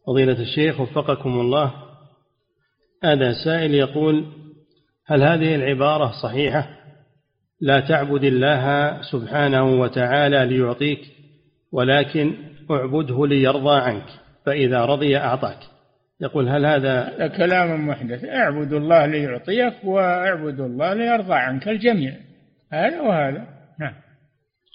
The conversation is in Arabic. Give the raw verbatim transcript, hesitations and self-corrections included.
فضيلة الشيخ وفقكم الله، هذا سائل يقول: هل هذه العبارة صحيحة؟ لا تعبد الله سبحانه وتعالى ليعطيك، ولكن اعبده ليرضى عنك، فإذا رضي أعطاك. يقول هل هذا كلام محدث؟ اعبد الله ليعطيك واعبد الله ليرضى عنك، الجميع هذا وهذا. نعم.